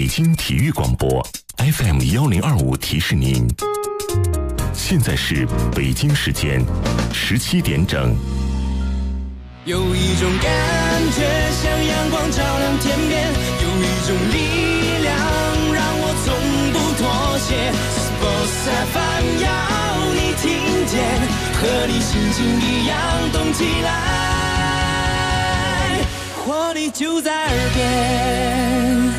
京体育广播 FM1025提示您，现在是北京时间17点整。 有一种感觉像阳光照亮天边，有一种力量让我从不妥协。Sports FM 要你听见，和你心情一样动起来，活力就在耳边。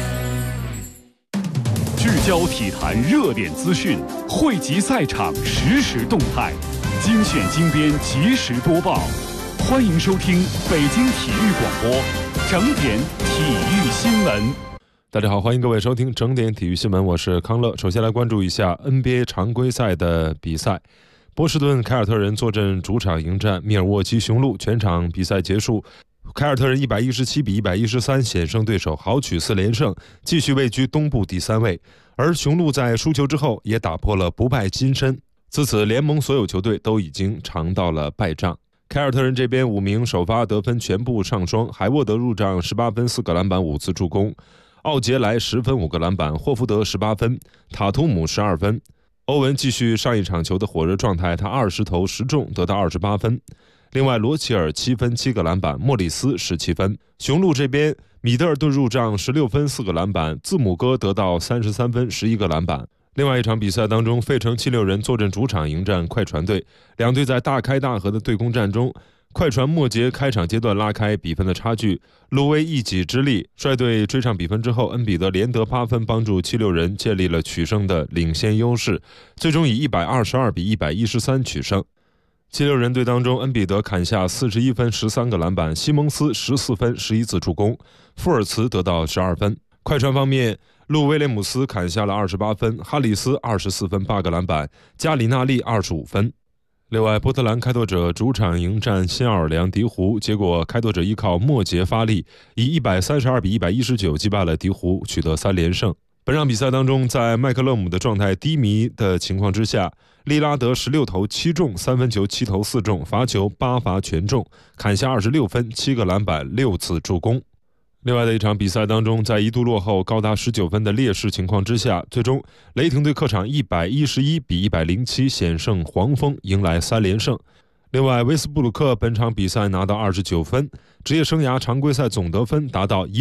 聚焦体坛热点资讯，汇集赛场实时动态，精选精编即时播报。欢迎收听北京体育广播整点体育新闻。 大家好，欢迎各位收听整点体育新闻，我是康乐。首先来关注一下 NBA 常规赛的比赛。波士顿凯尔特人坐镇主场迎战密尔沃基雄鹿，全场比赛结束，凯尔特人117比113险胜对手，豪取4连胜，继续位居东部第3位。而雄鹿在输球之后也打破了不败金身，自此联盟所有球队都已经尝到了败仗。凯尔特人这边5名首发得分全部上双，海沃德入账18分4个篮板5次助攻，奥杰莱10分5个篮板，霍福德18分，塔图姆12分。欧文继续上一场球的火热状态，他20投10中得到28分。另外罗齐尔7分7个篮板，莫里斯17分。雄鹿这边米德尔顿入账16分4个篮板，字母哥得到33分11个篮板。另外一场比赛当中，费城76人坐镇主场迎战快船队，两队在大开大合的对攻战中，快船末节开场阶段拉开比分的差距，路威一己之力率队追上比分之后，恩比德连得8分，帮助76人建立了取胜的领先优势，最终以122比113取胜。76人队当中，恩比德砍下41分13个篮板，西蒙斯14分11次助攻，富尔茨得到12分。快船方面，路威廉姆斯砍下了28分，哈里斯24分8个篮板，加里纳利25分。另外，波特兰开拓者主场迎战新奥尔良鹈鹕，结果开拓者依靠末节发力，以132比119击败了鹈鹕，取得3连胜。本场比赛当中，在麦克勒姆的状态低迷的情况之下，利拉德16投7中，3分球7投4中，罚球8罚全中，砍下26分7个篮板6次助攻。另外的一场比赛当中，在一度落后高达19分的劣势情况之下，最终雷霆队客场111比107险胜黄蜂，迎来3连胜。另外，威斯布鲁克本场比赛拿到29分，职业生涯常规赛总得分达到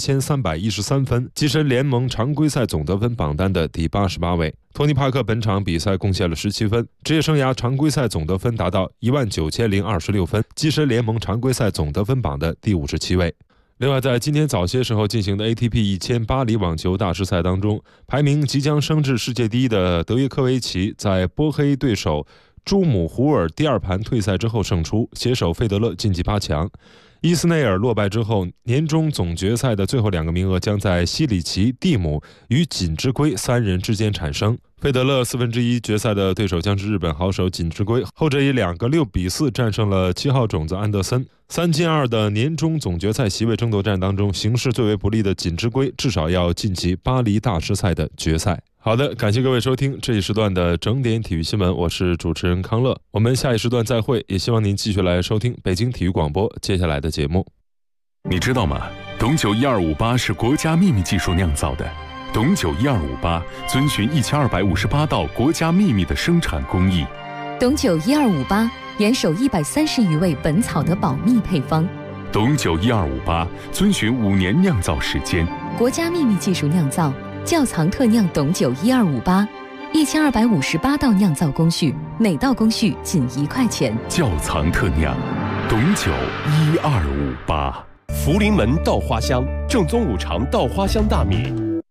17313分，跻身联盟常规赛总得分榜单的第88位。托尼·帕克本场比赛贡献了17分，职业生涯常规赛总得分达到19026分，跻身联盟常规赛总得分榜的第57位。另外，在今天早些时候进行的 ATP 1000巴黎网球大师赛当中，排名即将升至世界第一的德约科维奇在波黑对手朱姆胡尔第2盘退赛之后胜出，携手费德勒晋级8强。伊斯内尔落败之后，年终总决赛的最后2个名额将在西里奇、蒂姆与锦织圭3人之间产生。费德勒1/4决赛的对手将是日本好手锦织圭，后者以2个6比4战胜了7号种子安德森。3进2的年终总决赛席位争夺战当中，形势最为不利的锦织圭至少要晋级巴黎大师赛的决赛。好的，感谢各位收听这一时段的整点体育新闻，我是主持人康乐，我们下一时段再会，也希望您继续来收听北京体育广播接下来的节目。 你知道吗？董酒1258是国家秘密技术酿造的。董酒1258遵循1258道国家秘密的生产工艺。 董酒1258严守130余味本草的保密配方。 董酒1258遵循5年酿造时间， 国家秘密技术酿造，窖藏特酿董酒1258，1258道酿造工序，每道工序仅1块钱。 窖藏特酿，董酒1258。 福临门稻花香，正宗5常稻花香大米。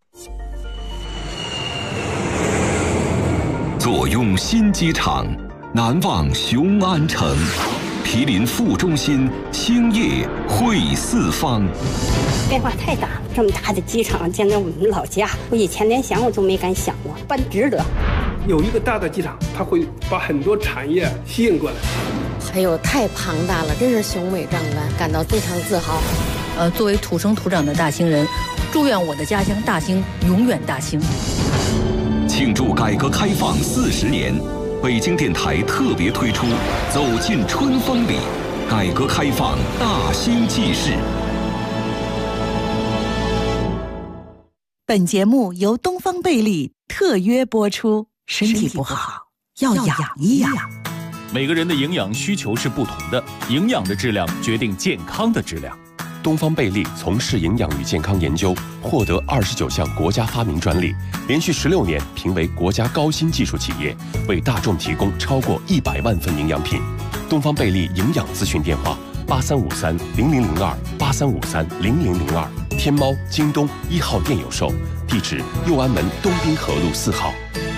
坐拥新机场，难忘雄安城，毗邻副中心，兴业汇四方。 变化太大了，这么大的机场建在我们老家，我以前连想我都没敢想过，办值得。 有一个大的机场，它会把很多产业吸引过来。 哎呦，太庞大了，真是雄伟壮观，感到非常自豪。 作为土生土长的大兴人，祝愿我的家乡大兴永远大兴。 庆祝改革开放40年，北京电台特别推出《走进春风里》，改革开放大兴纪事。 本节目由东方贝利特约播出，身体不好要养一养。 每个人的营养需求是不同的，营养的质量决定健康的质量。 东方贝利从事营养与健康研究，获得29项国家发明专利，连续16年评为国家高新技术企业，为大众提供超过100万份营养品。东方贝利营养咨询电话83530002，83530002，天猫、京东1号店有售，地址右安门东滨河路4号。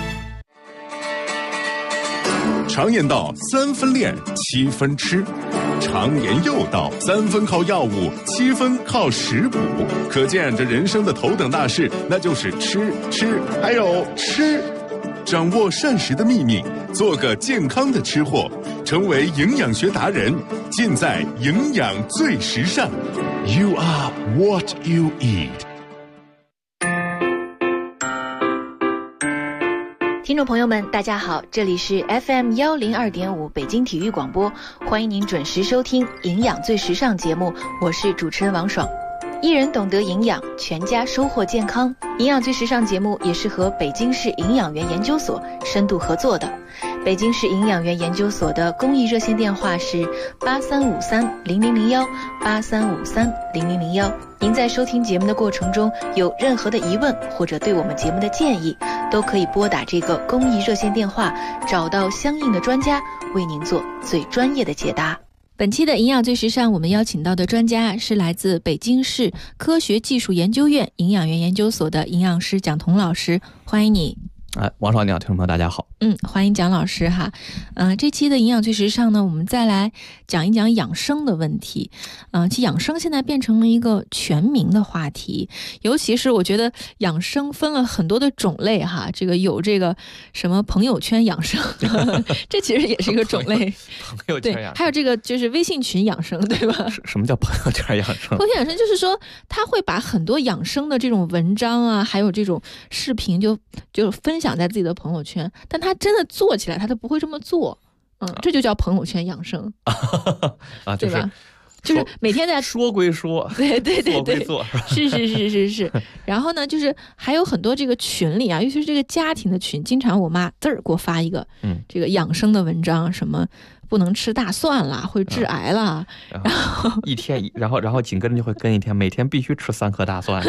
常言道3分练7分吃，常言又道3分靠药物7分靠食补，可见这人生的头等大事那就是吃还有吃。掌握膳食的秘密，做个健康的吃货，成为营养学达人，尽在营养最时尚。 You are what you eat。 听众朋友们大家好，这里是 FM 102.5北京体育广播，欢迎您准时收听营养最时尚节目，我是主持人王爽。一人懂得营养，全家收获健康。营养最时尚节目也是和北京市营养员研究所深度合作的。北京市营养员研究所的公益热线电话是83530001，83530001。您在收听节目的过程中有任何的疑问或者对我们节目的建议，都可以拨打这个公益热线电话，找到相应的专家，为您做最专业的解答。本期的营养最时尚，我们邀请到的专家是来自北京市科学技术研究院营养员研究所的营养师蒋彤老师，欢迎你。 王少你好，听众朋友大家好。 欢迎蒋老师哈。这期的营养最时尚呢，我们再来讲一讲养生的问题。其实养生现在变成了一个全民的话题，尤其是我觉得养生分了很多的种类哈，这个有这个什么朋友圈养生，这其实也是一个种类。 朋友圈养生， 对，还有这个就是微信群养生，对吧？ 什么叫朋友圈养生？ 朋友圈养生就是说，他会把很多养生的这种文章啊，还有这种视频就分享在自己的朋友圈，但他真的做起来他都不会这么做，这就叫朋友圈养生对吧？就是每天在说归说， 对， 做归做， 是。然后呢，就是还有很多这个群里啊，尤其是这个家庭的群，经常我妈给我发一个这个养生的文章，什么不能吃大蒜啦，会致癌啦，然后一天，然后紧跟着就会跟一天，每天必须吃3颗大蒜。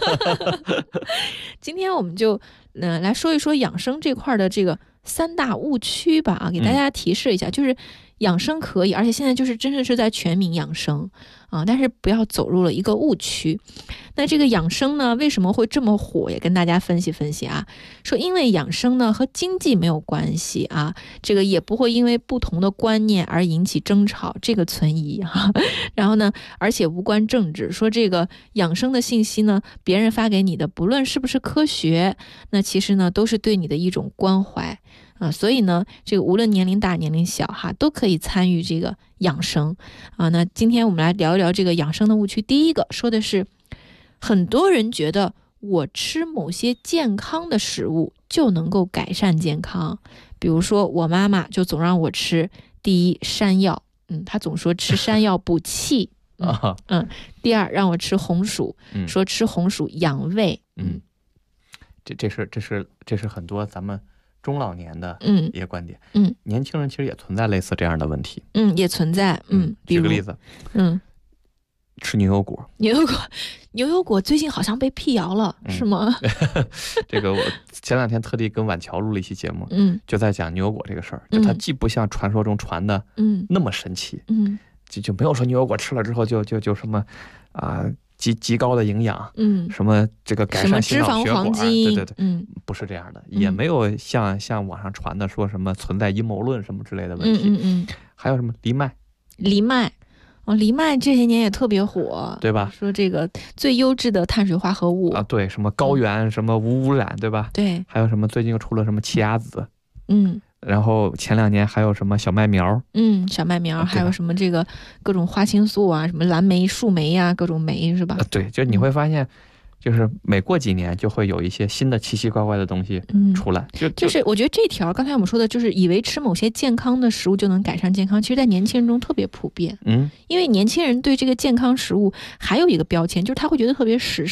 今天我们就来说一说养生这块的这个3大误区吧，给大家提示一下，就是养生可以，而且现在就是真的是在全民养生啊，但是不要走入了一个误区。那这个养生呢，为什么会这么火？也跟大家分析分析啊。说因为养生呢和经济没有关系啊，这个也不会因为不同的观念而引起争吵，这个存疑哈。然后呢，而且无关政治。说这个养生的信息呢，别人发给你的，不论是不是科学，那其实呢都是对你的一种关怀。所以呢，这个无论年龄大年龄小哈，都可以参与这个养生啊。那今天我们来聊一聊这个养生的误区。第一个说的是，很多人觉得我吃某些健康的食物就能够改善健康，比如说我妈妈就总让我吃第一山药，她总说吃山药补气，第二让我吃红薯，说吃红薯养胃， 这是很多咱们中老年的一些观点，年轻人其实也存在类似这样的问题， 也存在， 举个例子，吃牛油果， 牛油果最近好像被辟谣了，是吗？ 这个我前2天特地跟晚桥录了一期节目，就在讲牛油果这个事儿，就它既不像传说中传的那么神奇，就没有说牛油果吃了之后就什么极高的营养，什么这个改善心脑血管，对，不是这样的，也没有像网上传的说什么存在阴谋论什么之类的问题，还有什么藜麦，藜麦这些年也特别火，对吧？说这个最优质的碳水化合物啊，对，什么高原，什么无污染，对吧？对，还有什么最近又出了什么奇亚籽，然后前2年还有什么小麦苗，小麦苗，还有什么这个各种花青素啊，什么蓝莓、树莓啊，各种酶是吧？对，就你会发现，就是每过几年就会有一些新的奇奇怪怪的东西出来。就是我觉得这条刚才我们说的，就是以为吃某些健康的食物就能改善健康，其实在年轻人中特别普遍。因为年轻人对这个健康食物还有一个标签，就是他会觉得特别时尚。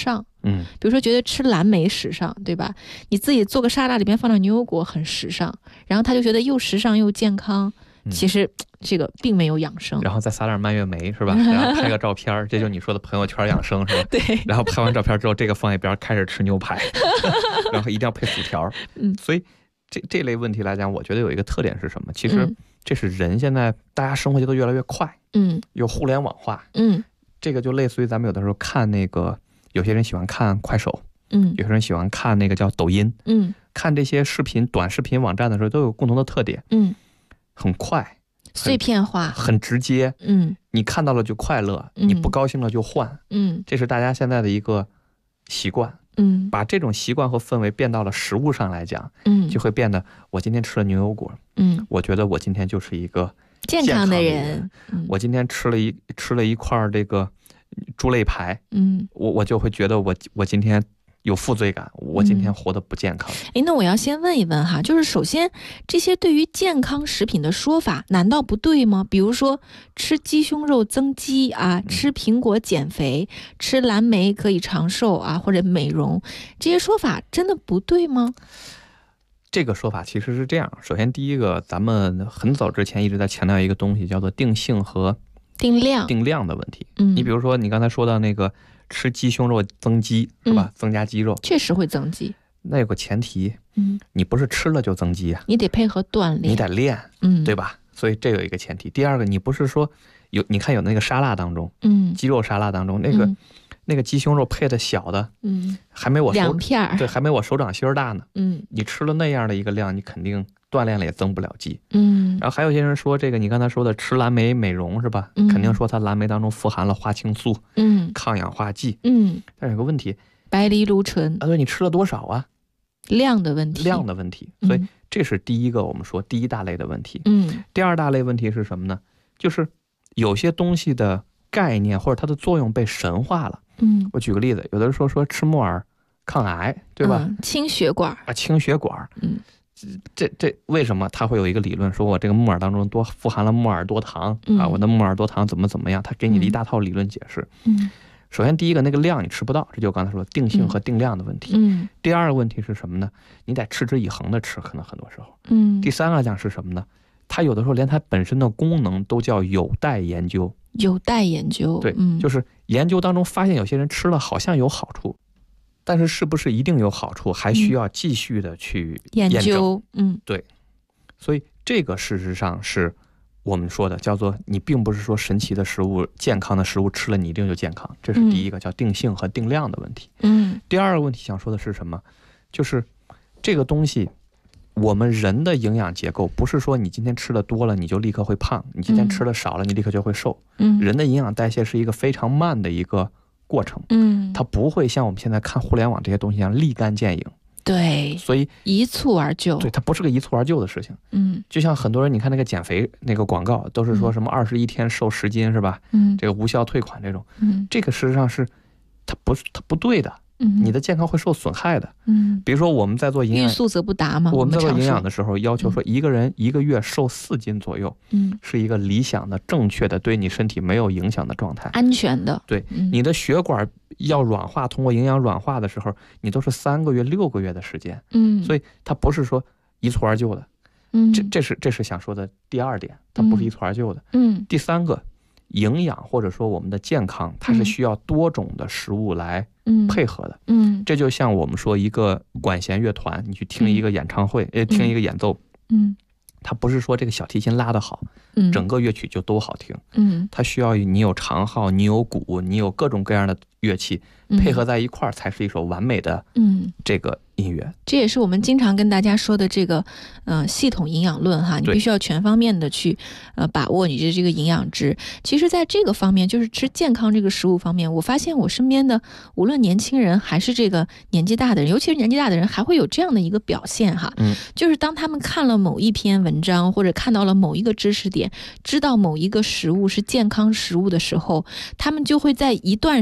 比如说觉得吃蓝莓时尚，对吧？你自己做个沙拉里边放点牛油果很时尚，然后他就觉得又时尚又健康。其实这个并没有养生， 然后再撒点蔓越莓是吧？然后拍个照片，这就是你说的朋友圈养生是吧？ 对。 然后拍完照片之后，这个放一边开始吃牛排，然后一定要配薯条。所以这类问题来讲，我觉得有一个特点是什么？其实这是人现在大家生活节奏越来越快，有互联网化，这个就类似于咱们有的时候看那个，有些人喜欢看快手，有些人喜欢看那个叫抖音，看这些视频短视频网站的时候都有共同的特点，很快， 碎片化， 很直接，你看到了就快乐，你不高兴了就换，这是大家现在的一个习惯，把这种习惯和氛围变到了食物上来讲，就会变得我今天吃了牛油果，我觉得我今天就是一个健康的人， 我今天吃了一块这个猪肋排，我就会觉得我今天有负罪感，我今天活得不健康。 那我要先问一问哈，就是首先这些对于健康食品的说法难道不对吗？比如说吃鸡胸肉增肌啊，吃苹果减肥，吃蓝莓可以长寿啊，或者美容，这些说法真的不对吗？ 这个说法其实是这样，首先第一个，咱们很早之前一直在强调一个东西，叫做定性和定量的问题。你比如说你刚才说到那个吃鸡胸肉增肌是吧？增加肌肉确实会增肌， 那有个前提，你不是吃了就增肌啊， 你得配合锻炼， 你得练，对吧？所以这有一个前提。第二个，你不是说你看有那个沙拉当中，鸡肉沙拉当中那个鸡胸肉配的小的，还没我 2片， 对，还没我手掌心大呢，你吃了那样的一个量，你肯定锻炼了也增不了肌，然后还有些人说这个你刚才说的吃蓝莓美容是吧？肯定说它蓝莓当中富含了花青素，抗氧化剂，但是有个问题， 白藜芦醇啊，对，你吃了多少啊？ 量的问题， 所以这是第一个我们说第一大类的问题。第二大类问题是什么呢？就是有些东西的概念或者它的作用被神化了。我举个例子，有的人说吃木耳抗癌，对吧？ 清血管啊，清血管。这为什么它会有一个理论说我这个木耳当中富含了木耳多糖啊？我的木耳多糖怎么样？它给你的一大套理论解释。首先第一个那个量你吃不到，这就刚才说定性和定量的问题。第二个问题是什么呢？你得持之以恒的吃，可能很多时候。第三个讲是什么呢？它有的时候连它本身的功能都叫有待研究。对，就是研究当中发现有些人吃了好像有好处，但是是不是一定有好处，还需要继续的去验证。对，所以这个事实上是我们说的叫做你并不是说神奇的食物、健康的食物吃了你一定就健康，这是第一个叫定性和定量的问题。第二个问题想说的是什么？就是这个东西我们人的营养结构不是说你今天吃的多了你就立刻会胖，你今天吃的少了你立刻就会瘦。人的营养代谢是一个非常慢的一个过程，它不会像我们现在看互联网这些东西一样立竿见影。 对， 所以一蹴而就。 对，它不是个一蹴而就的事情。就像很多人你看那个减肥那个广告都是说什么21天瘦10斤是吧？这个无效退款这种，这个事实上是它不对的。你的健康会受损害的。比如说我们在做营养， 欲速则不达嘛。 我们在做营养的时候要求说一个人1个月瘦4斤左右，是一个理想的、正确的、对你身体没有影响的状态， 安全的。 对，你的血管要软化，通过营养软化的时候，你都是3个月、6个月的时间。所以它不是说一蹴而就的。这是想说的第二点，它不是一蹴而就的。第三个，营养或者说我们的健康，它是需要多种的食物来配合的。这就像我们说一个管弦乐团，你去听一个演唱会，听一个演奏，它不是说这个小提琴拉得好，整个乐曲就都好听。它需要你有长号，你有鼓，你有各种各样的乐器配合在一块儿，才是一首完美的这个音乐。 这也是我们经常跟大家说的这个系统营养论哈，你必须要全方面的去把握你的这个营养值。其实在这个方面，就是吃健康这个食物方面，我发现我身边的无论年轻人还是这个年纪大的人，尤其是年纪大的人还会有这样的一个表现哈，就是当他们看了某一篇文章或者看到了某一个知识点，知道某一个食物是健康食物的时候，他们就会在一段时间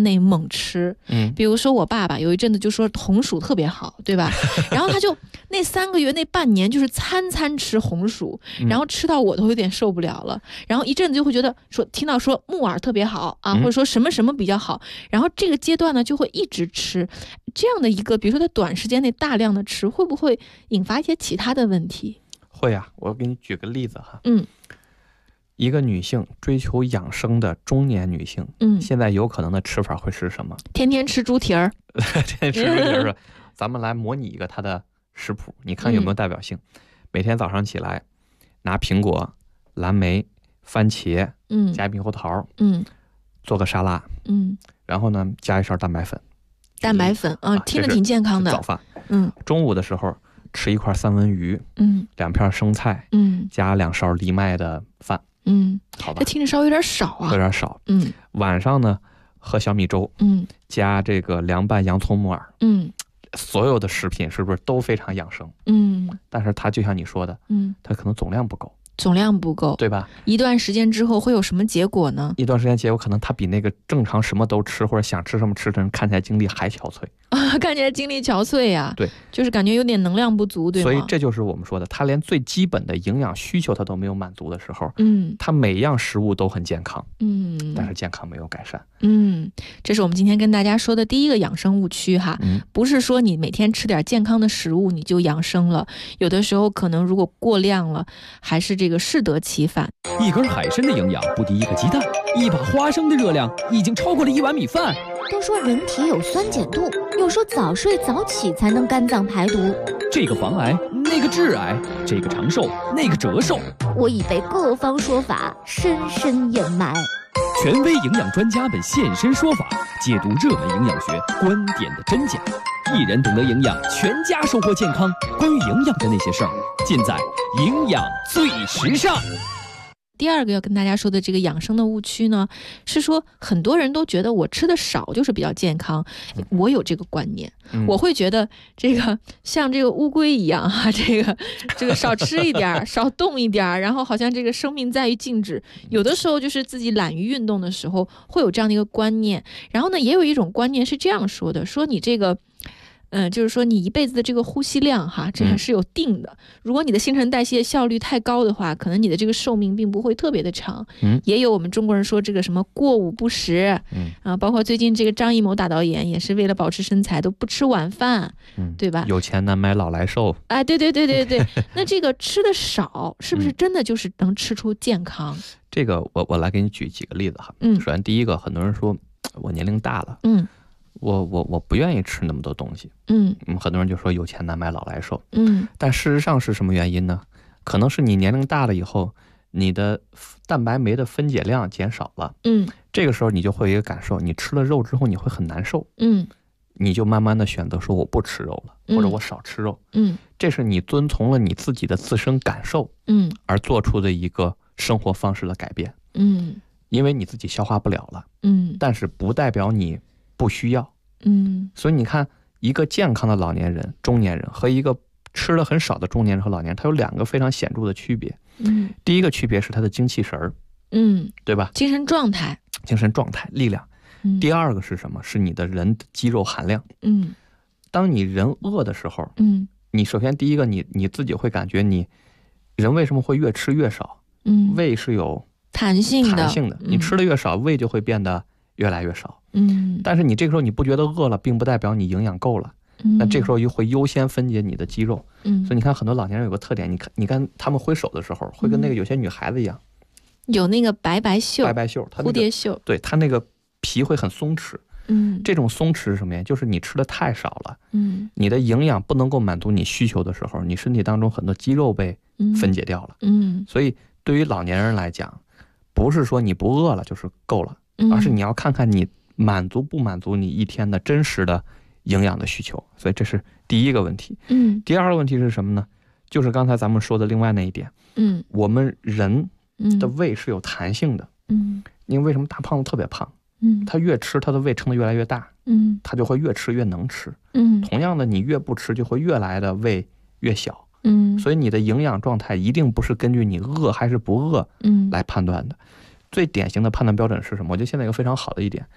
间内猛吃。比如说我爸爸有一阵子就说红薯特别好，对吧？然后他就那3个月那半年就是餐餐吃红薯，然后吃到我都有点受不了了。然后一阵子就会觉得说听到说木耳特别好啊，或者说什么什么比较好，然后这个阶段呢就会一直吃。这样的一个比如说在短时间内大量的吃，会不会引发一些其他的问题？ 会啊，我给你举个例子哈。一个女性追求养生的中年女性，现在有可能的吃法会是什么？ 天天吃猪蹄儿。 天天吃猪蹄儿，咱们来模拟一个她的食谱，你看有没有代表性？每天早上起来，拿苹果、蓝莓、番茄，加猕猴桃，做个沙拉，然后呢加一勺蛋白粉。 蛋白粉啊，听着挺健康的。 早饭，中午的时候吃一块三文鱼，2片生菜，加2勺藜麦的饭。好吧， 这听着稍微有点少啊， 有点少。晚上呢，喝小米粥，加这个凉拌洋葱木耳，所有的食品是不是都非常养生？但是它就像你说的，它可能总量不够。 总量不够， 对吧？ 一段时间之后会有什么结果呢？ 一段时间结果可能他比那个正常什么都吃或者想吃什么吃的人看起来精力还憔悴啊，看起来精力憔悴呀。 对， 就是感觉有点能量不足，对吗？ 所以这就是我们说的，他连最基本的营养需求他都没有满足的时候，他每样食物都很健康，但是健康没有改善。 这是我们今天跟大家说的第一个养生误区哈，不是说你每天吃点健康的食物你就养生了，有的时候可能如果过量了，还是这个适得其反。 一根海参的营养不敌一个鸡蛋，一把花生的热量已经超过了1碗米饭。 都说人体有酸碱度，有时候早睡早起才能肝脏排毒。 这个防癌，那个致癌，这个长寿，那个折寿。 我已被各方说法深深掩埋。 权威营养专家们现身说法，解读热门营养学观点的真假。一人懂得营养，全家收获健康。关于营养的那些事儿，尽在营养最时尚。 第二个要跟大家说的这个养生的误区呢，是说很多人都觉得我吃的少就是比较健康。我有这个观念，我会觉得这个像这个乌龟一样哈，这个少吃一点，少动一点，然后好像这个生命在于静止。有的时候就是自己懒于运动的时候，会有这样的一个观念。然后呢，也有一种观念是这样说的，说你这个。就是说你一辈子的这个呼吸量哈，这还是有定的。如果你的新陈代谢效率太高的话，可能你的这个寿命并不会特别的长。也有我们中国人说这个什么过午不食，包括最近这个张艺谋大导演也是为了保持身材都不吃晚饭，对吧？ 有钱难买老来瘦。 哎，对。那这个吃的少，是不是真的就是能吃出健康？ 这个我来给你举几个例子哈。首先第一个，很多人说我年龄大了，我不愿意吃那么多东西，很多人就说有钱难买老来瘦，但事实上是什么原因呢？可能是你年龄大了以后，你的蛋白酶的分解量减少了，这个时候你就会有一个感受，你吃了肉之后你会很难受，你就慢慢的选择说我不吃肉了，或者我少吃肉，这是你遵从了你自己的自身感受，而做出的一个生活方式的改变，因为你自己消化不了了，但是不代表你不需要，所以你看，一个健康的老年人、中年人和一个吃的很少的中年人和老年人，他有2个非常显著的区别。第一个区别是他的精气神儿，对吧？ 精神状态、 力量。第二个是什么？是你的人的肌肉含量。当你人饿的时候，你首先第一个，你自己会感觉你人为什么会越吃越少？胃是有弹性的， 你吃的越少，胃就会变得越来越少。但是你这个时候你不觉得饿了，并不代表你营养够了。那这个时候又会优先分解你的肌肉。所以你看很多老年人有个特点，你看他们挥手的时候，会跟那个有些女孩子一样， 有那个白袖、蝴蝶袖， 对，他那个皮会很松弛。这种松弛是什么呀？就是你吃的太少了，你的营养不能够满足你需求的时候，你身体当中很多肌肉被分解掉了。所以对于老年人来讲，不是说你不饿了就是够了，而是你要看看你满足不满足你一天的真实的营养的需求。所以这是第一个问题。第二个问题是什么呢？就是刚才咱们说的另外那一点。我们人的胃是有弹性的。因为为什么大胖子特别胖？他越吃他的胃撑得越来越大，他就会越吃越能吃。同样的，你越不吃就会越来的胃越小。所以你的营养状态一定不是根据你饿还是不饿来判断的。最典型的判断标准是什么？我觉得现在有非常好的一点，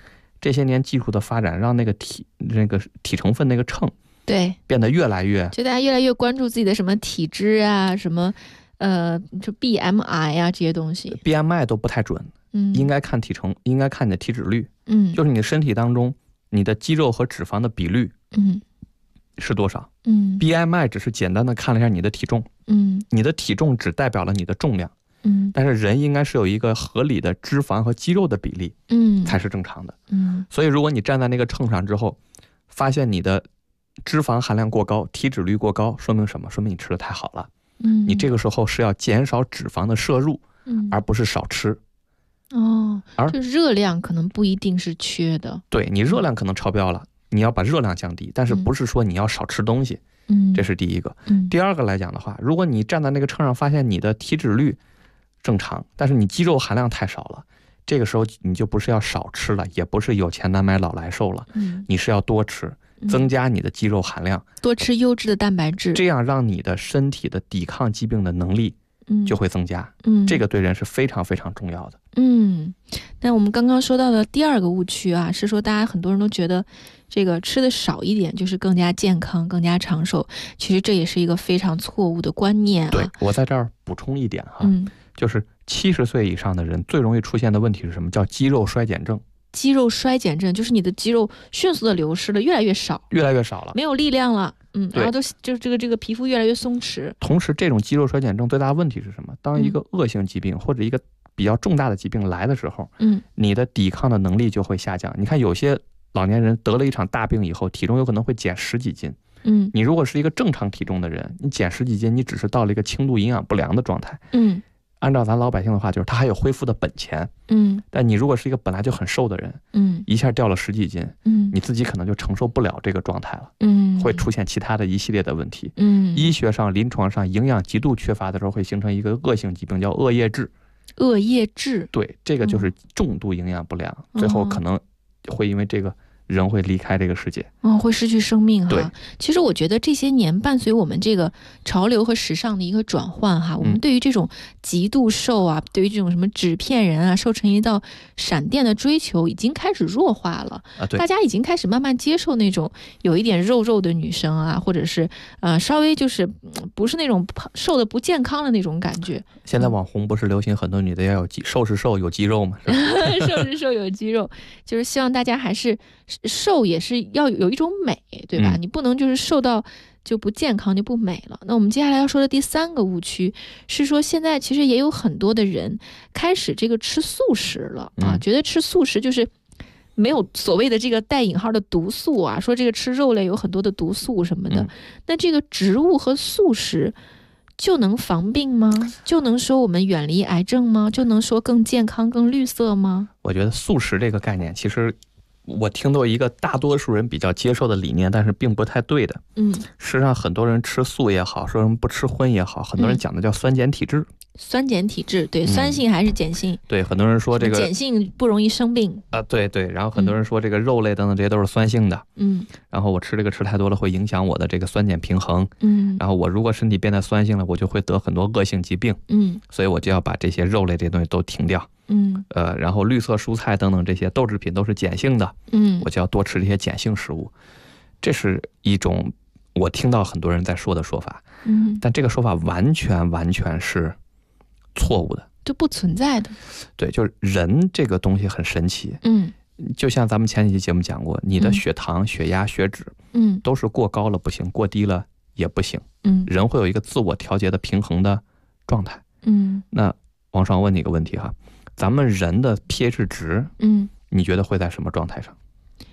这些年技术的发展，让那个体成分那个秤对变得越来越， 就大家越来越关注自己的什么体脂啊，什么就 BMI 啊这些东西 ，BMI 都不太准，应该看体重，应该看你的体脂率，就是你的身体当中你的肌肉和脂肪的比率，是多少，BMI 只是简单的看了一下你的体重，你的体重只代表了你的重量，但是人应该是有一个合理的脂肪和肌肉的比例，才是正常的，所以如果你站在那个秤上之后，发现你的脂肪含量过高，体脂率过高，说明什么？说明你吃的太好了，你这个时候是要减少脂肪的摄入，而不是少吃。 就热量可能不一定是缺的， 对，你热量可能超标了，你要把热量降低，但是不是说你要少吃东西，这是第一个。第二个来讲的话，如果你站在那个秤上发现你的体脂率正常，但是你肌肉含量太少了，这个时候你就不是要少吃了，也不是有钱难买老来瘦了，你是要多吃，增加你的肌肉含量， 多吃优质的蛋白质， 这样让你的身体的抵抗疾病的能力就会增加，这个对人是非常非常重要的。 那我们刚刚说到的第二个误区啊，是说大家很多人都觉得这个吃的少一点就是更加健康更加长寿，其实这也是一个非常错误的观念啊。 对，我在这儿补充一点哈，就是70岁以上的人最容易出现的问题是什么？叫肌肉衰减症。 肌肉衰减症就是你的肌肉迅速的流失了，越来越少了，没有力量了，然后就这个皮肤越来越松弛。 同时，这种肌肉衰减症最大的问题是什么？当一个恶性疾病或者一个比较重大的疾病来的时候，你的抵抗的能力就会下降。你看有些老年人得了一场大病以后，体重有可能会减10几斤。你如果是一个正常体重的人，你减10几斤，你只是到了一个轻度营养不良的状态。按照咱老百姓的话，就是他还有恢复的本钱。但你如果是一个本来就很瘦的人，一下掉了10几斤，你自己可能就承受不了这个状态了，会出现其他的一系列的问题。医学上、临床上，营养极度缺乏的时候，会形成一个恶性疾病，叫恶液质。 恶液质， 对，这个就是重度营养不良，最后可能会因为这个人会离开这个世界， 会失去生命哈。 对， 其实我觉得这些年伴随我们这个潮流和时尚的一个转换哈，我们对于这种极度瘦啊，对于这种什么纸片人啊、瘦成一道闪电的追求，已经开始弱化了。 对， 大家已经开始慢慢接受那种有一点肉肉的女生啊，或者是稍微就是不是那种瘦的不健康的那种感觉。 现在网红不是流行很多女的要有瘦是瘦有肌肉吗？ 瘦是瘦有肌肉，就是希望大家还是瘦也是要有一种美，对吧？你不能就是瘦到就不健康就不美了。那我们接下来要说的第三个误区是说，现在其实也有很多的人开始这个吃素食了啊，觉得吃素食就是没有所谓的这个带引号的毒素啊，说这个吃肉类有很多的毒素什么的。那这个植物和素食就能防病吗？就能说我们远离癌症吗？就能说更健康更绿色吗？ 我觉得素食这个概念，其实我听到一个大多数人比较接受的理念，但是并不太对的。实际上很多人吃素也好，说人不吃荤也好，很多人讲的叫酸碱体质。 酸碱体质，对，酸性还是碱性？ 对，很多人说这个碱性不容易生病啊，对对。然后很多人说这个肉类等等这些都是酸性的，然后我吃这个吃太多了会影响我的这个酸碱平衡，然后我如果身体变得酸性了，我就会得很多恶性疾病，所以我就要把这些肉类这些东西都停掉，然后绿色蔬菜等等这些豆制品都是碱性的，我就要多吃这些碱性食物，这是一种我听到很多人在说的说法，但这个说法完全是错误的， 就不存在的。 对，就是人这个东西很神奇，就像咱们前几期节目讲过，你的血糖、血压、血脂，都是过高了不行，过低了也不行，人会有一个自我调节的平衡的状态，那王爽问你一个问题哈，咱们人的 pH 值，你觉得会在什么状态上？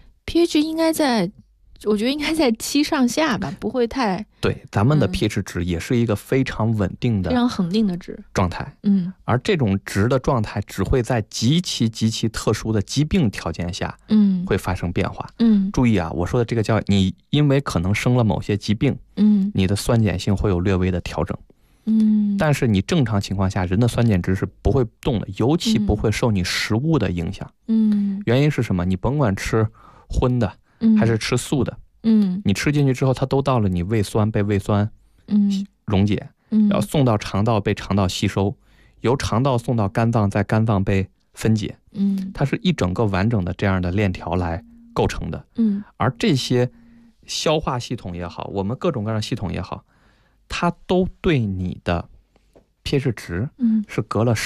pH 应该在，我觉得应该在7上下吧，不会太。 对，咱们的 pH 值也是一个非常稳定的、 非常恒定的值状态。而这种值的状态只会在极其特殊的疾病条件下，会发生变化。注意啊，我说的这个叫你因为可能生了某些疾病，你的酸碱性会有略微的调整。但是你正常情况下，人的酸碱值是不会动的，尤其不会受你食物的影响。原因是什么？你甭管吃荤的还是吃素的，你吃进去之后，它都到了你胃酸，被胃酸溶解，然后送到肠道被肠道吸收，由肠道送到肝脏，在肝脏被分解， 它是一整个完整的这样的链条来构成的。而这些消化系统也好，我们各种各样的系统也好，它都对你的 pH 值是隔了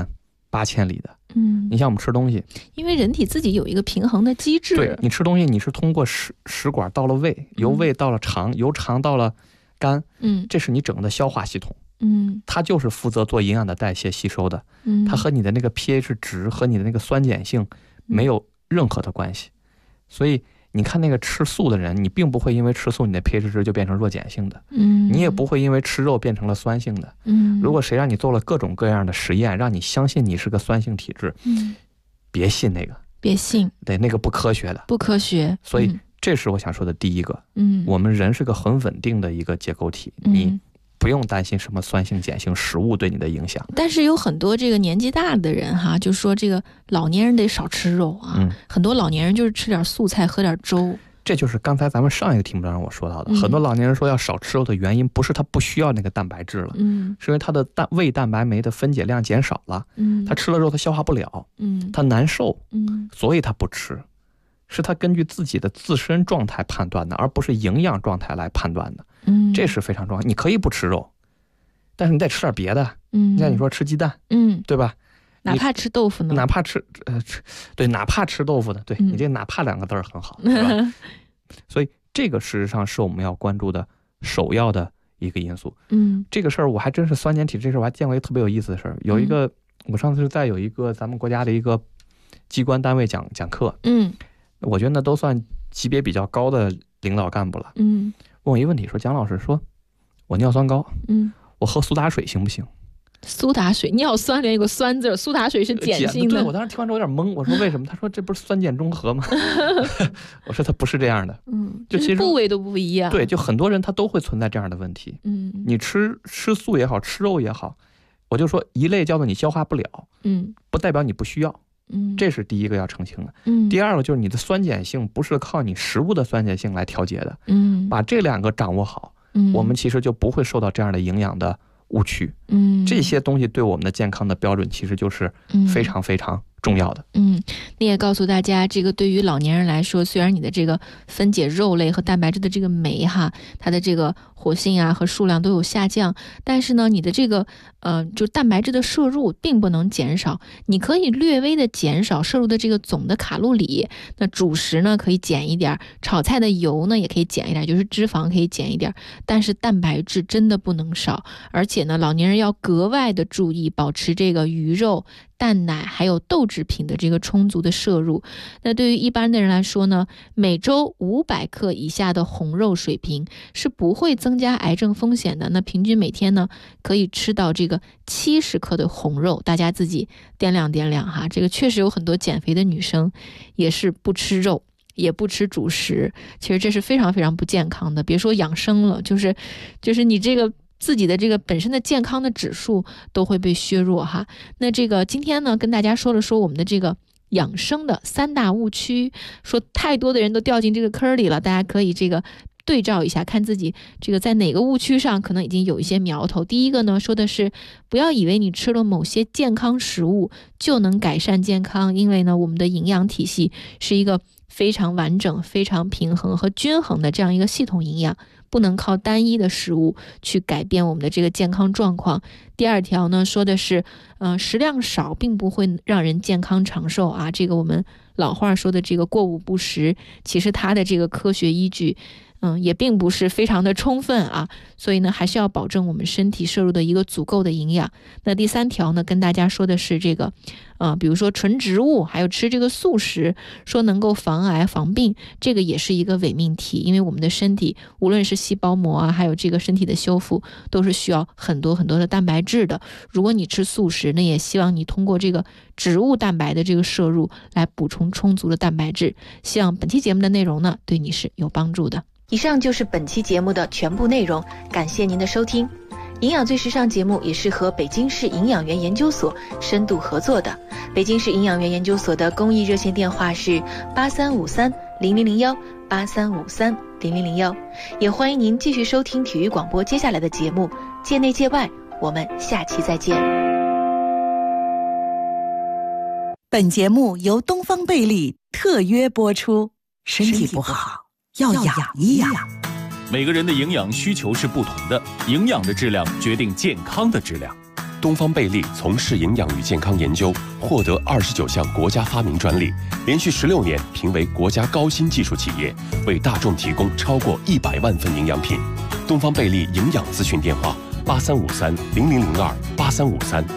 108000里的。你像我们吃东西， 因为人体自己有一个平衡的机制。 对，你吃东西你是通过食管到了胃，由胃到了肠，由肠到了肝，这是你整个的消化系统。它就是负责做营养的代谢吸收的。它和你的那个 pH 值和你的那个酸碱性没有任何的关系。所以你看那个吃素的人，你并不会因为吃素你的 pH 值就变成弱碱性的，你也不会因为吃肉变成了酸性的。如果谁让你做了各种各样的实验，让你相信你是个酸性体质，别信那个， 别信， 对，那个不科学的， 不科学。 所以这是我想说的第一个。我们人是个很稳定的一个结构体，你不用担心什么酸性碱性食物对你的影响。 但是有很多这个年纪大的人哈，就说这个老年人得少吃肉啊，很多老年人就是吃点素菜喝点粥。 这就是刚才咱们上一个题目当中我说到的，很多老年人说要少吃肉的原因不是他不需要那个蛋白质了，是因为他的胃蛋白酶的分解量减少了，他吃了肉他消化不了，他难受，所以他不吃，是他根据自己的自身状态判断的，而不是营养状态来判断的。这是非常重要。你可以不吃肉，但是你得吃点别的。像你说吃鸡蛋，对吧？ 哪怕吃豆腐呢？ 哪怕吃对，哪怕吃豆腐的，对，你这哪怕2个字很好，是吧？所以这个事实上是我们要关注的首要的一个因素。这个事儿我还真是酸碱体质这事儿我还见过一个特别有意思的事儿。有一个我上次是在有一个咱们国家的一个机关单位讲课，我觉得那都算级别比较高的领导干部了。问我一个问题，说蒋老师，说我尿酸高，我喝苏打水行不行？ 苏打水，尿酸里面有个酸字，苏打水是碱性的。 对，我当时听完之后有点懵，我说为什么？他说这不是酸碱中和吗？我说它不是这样的， 就其实部位都不一样。 对，就很多人他都会存在这样的问题。你吃素也好，吃肉也好，我就说一类叫做你消化不了，不代表你不需要。这是第一个要澄清的。第二个就是你的酸碱性不是靠你食物的酸碱性来调节的。把这2个掌握好，我们其实就不会受到这样的营养的误区。这些东西对我们的健康的标准其实就是非常非常重要的。 你也告诉大家，这个对于老年人来说，虽然你的这个分解肉类和蛋白质的这个酶哈，它的这个活性啊和数量都有下降，但是呢，你的这个就蛋白质的摄入并不能减少，你可以略微的减少摄入的这个总的卡路里。那主食呢可以减一点，炒菜的油呢也可以减一点，就是脂肪可以减一点，但是蛋白质真的不能少。而且呢，老年人要格外的注意保持这个鱼肉、蛋奶还有豆制品的这个充足的摄入。那对于一般的人来说呢，每周500克以下的红肉水平是不会增加癌症风险的。那平均每天呢可以吃到这个70克的红肉，大家自己掂量掂量哈。这个确实有很多减肥的女生也是不吃肉，也不吃主食，其实这是非常非常不健康的。别说养生了，就是你这个自己的这个本身的健康的指数都会被削弱哈。那这个今天呢跟大家说了说我们的这个养生的3大误区，说太多的人都掉进这个坑里了，大家可以这个对照一下，看自己这个在哪个误区上可能已经有一些苗头。第一个呢说的是不要以为你吃了某些健康食物就能改善健康，因为呢我们的营养体系是一个非常完整、非常平衡和均衡的这样一个系统营养，不能靠单一的食物去改变我们的这个健康状况。第二条呢说的是食量少并不会让人健康长寿啊，这个我们老话说的这个过午不食，其实它的这个科学依据也并不是非常的充分啊，所以呢还是要保证我们身体摄入的一个足够的营养。那第3条呢跟大家说的是这个比如说纯植物还有吃这个素食，说能够防癌防病，这个也是一个伪命题，因为我们的身体无论是细胞膜啊还有这个身体的修复都是需要很多很多的蛋白质的。如果你吃素食，那也希望你通过这个植物蛋白的这个摄入来补充充足的蛋白质。希望本期节目的内容呢对你是有帮助的。 以上就是本期节目的全部内容，感谢您的收听。营养最时尚节目也是和北京市营养园研究所深度合作的。北京市营养园研究所的公益热线电话是83530001 83530001，也欢迎您继续收听体育广播接下来的节目，界内界外，我们下期再见。 本节目由东方贝利特约播出。身体不好，要养一养。 每个人的营养需求是不同的，营养的质量决定健康的质量。 东方贝利从事营养与健康研究，获得29项国家发明专利，连续16年评为国家高新技术企业，为大众提供超过100万份营养品。东方贝利营养咨询电话：83530002，8353